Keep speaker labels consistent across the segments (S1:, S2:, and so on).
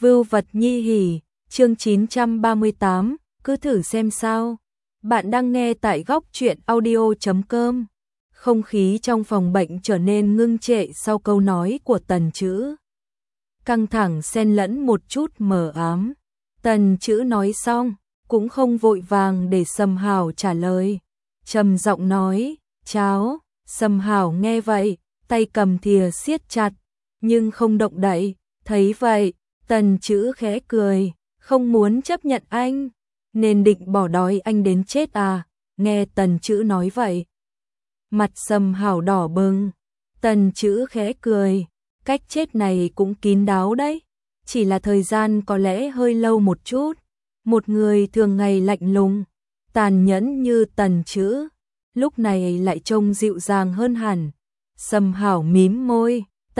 S1: Vưu vật nhi hỉ, chương 938, cứ thử xem sao. Bạn đang nghe tại góc truyện audio.com. Không khí trong phòng bệnh trở nên ngưng trệ sau câu nói của Tần Chữ. Căng thẳng xen lẫn một chút mờ ám. Tần Chữ nói xong, cũng không vội vàng để Sầm Hảo trả lời. Trầm giọng nói, "Cháu." Sầm Hảo nghe vậy, tay cầm thìa siết chặt, nhưng không động đậy. Thấy vậy, Tần Chữ khẽ cười, "Không muốn chấp nhận anh, nên định bỏ đói anh đến chết à?" Nghe Tần Chữ nói vậy, mặt Sầm Hảo đỏ bừng. Tần Chữ khẽ cười, "Cách chết này cũng kín đáo đấy, chỉ là thời gian có lẽ hơi lâu một chút." Một người thường ngày lạnh lùng, tàn nhẫn như Tần Chữ, lúc này lại trông dịu dàng hơn hẳn. Sầm Hảo mím môi,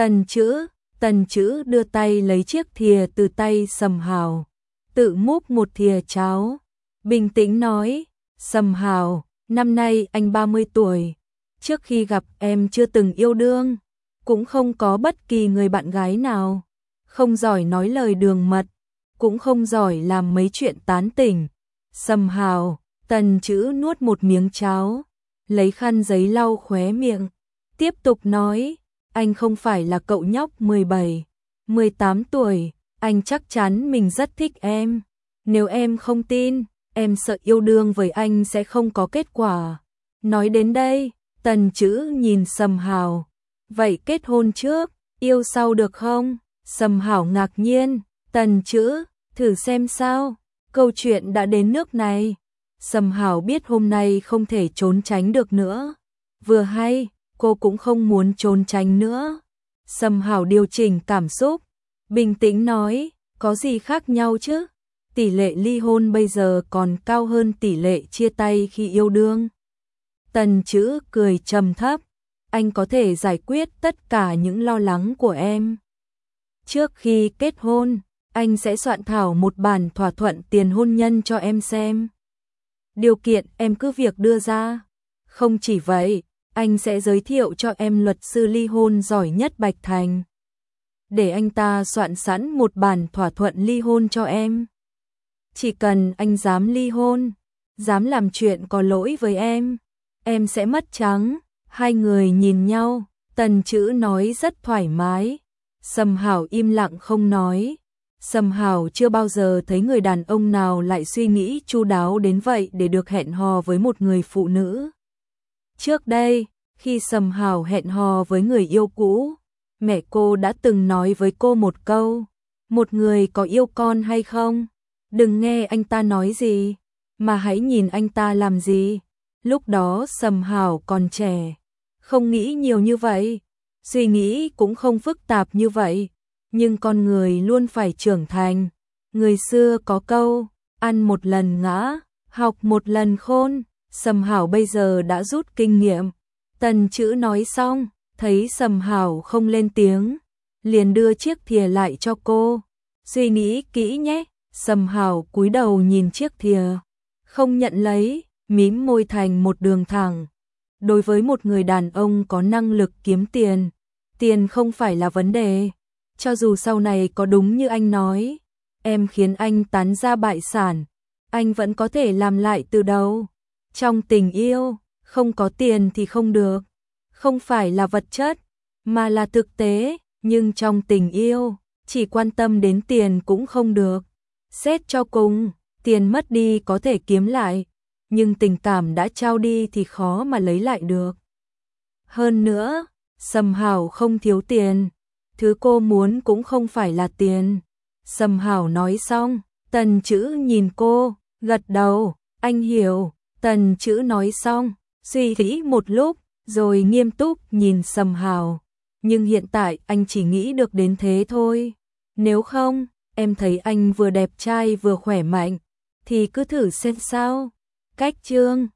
S1: Tần Chữ đưa tay lấy chiếc thìa từ tay Sầm Hảo, tự múc một thìa cháo, bình tĩnh nói, "Sầm Hảo, năm nay anh 30 tuổi, trước khi gặp em chưa từng yêu đương, cũng không có bất kỳ người bạn gái nào, không giỏi nói lời đường mật, cũng không giỏi làm mấy chuyện tán tỉnh." Sầm Hảo, Tần Chữ nuốt một miếng cháo, lấy khăn giấy lau khóe miệng, tiếp tục nói, "Anh không phải là cậu nhóc 17, 18 tuổi, anh chắc chắn mình rất thích em. Nếu em không tin, em sợ yêu đương với anh sẽ không có kết quả." Nói đến đây, Tần Chữ nhìn Sầm Hảo, "Vậy kết hôn trước, yêu sau được không?" Sầm Hảo ngạc nhiên, "Tần Chữ, thử xem sao, câu chuyện đã đến nước này." Sầm Hảo biết hôm nay không thể trốn tránh được nữa. Vừa hay, cô cũng không muốn trốn tránh nữa. Sầm Hảo điều chỉnh cảm xúc, bình tĩnh nói, "Có gì khác nhau chứ? Tỷ lệ ly hôn bây giờ còn cao hơn tỷ lệ chia tay khi yêu đương." Tần Chữ cười trầm thấp, "Anh có thể giải quyết tất cả những lo lắng của em. Trước khi kết hôn, anh sẽ soạn thảo một bản thỏa thuận tiền hôn nhân cho em xem. Điều kiện em cứ việc đưa ra. Không chỉ vậy, anh sẽ giới thiệu cho em luật sư ly hôn giỏi nhất Bạch Thành, để anh ta soạn sẵn một bản thỏa thuận ly hôn cho em. Chỉ cần anh dám ly hôn, dám làm chuyện có lỗi với em sẽ mất trắng." Hai người nhìn nhau, Tần Chữ nói rất thoải mái. Sầm Hảo im lặng không nói. Sầm Hảo chưa bao giờ thấy người đàn ông nào lại suy nghĩ chu đáo đến vậy để được hẹn hò với một người phụ nữ. Trước đây, khi Sầm Hảo hẹn hò với người yêu cũ, mẹ cô đã từng nói với cô một câu, "Một người có yêu con hay không, đừng nghe anh ta nói gì, mà hãy nhìn anh ta làm gì." Lúc đó Sầm Hảo còn trẻ, không nghĩ nhiều như vậy, suy nghĩ cũng không phức tạp như vậy, nhưng con người luôn phải trưởng thành. Người xưa có câu, ăn một lần ngã, học một lần khôn. Sầm Hảo bây giờ đã rút kinh nghiệm. Tần Chữ nói xong, thấy Sầm Hảo không lên tiếng, liền đưa chiếc thìa lại cho cô. "Suy nghĩ kỹ nhé." Sầm Hảo cúi đầu nhìn chiếc thìa, không nhận lấy, mím môi thành một đường thẳng. Đối với một người đàn ông có năng lực kiếm tiền, tiền không phải là vấn đề. Cho dù sau này có đúng như anh nói, em khiến anh tán gia bại sản, anh vẫn có thể làm lại từ đầu. Trong tình yêu, không có tiền thì không được. Không phải là vật chất, mà là thực tế. Nhưng trong tình yêu, chỉ quan tâm đến tiền cũng không được. Xét cho cùng, tiền mất đi có thể kiếm lại, nhưng tình cảm đã trao đi thì khó mà lấy lại được. Hơn nữa, Sầm Hảo không thiếu tiền, thứ cô muốn cũng không phải là tiền." Sầm Hảo nói xong, Tần Chữ nhìn cô, gật đầu, "Anh hiểu." Tần Chữ nói xong, suy nghĩ một lúc, rồi nghiêm túc nhìn Sầm Hảo, "Nhưng hiện tại anh chỉ nghĩ được đến thế thôi. Nếu không, em thấy anh vừa đẹp trai vừa khỏe mạnh, thì cứ thử xem sao." Cách chương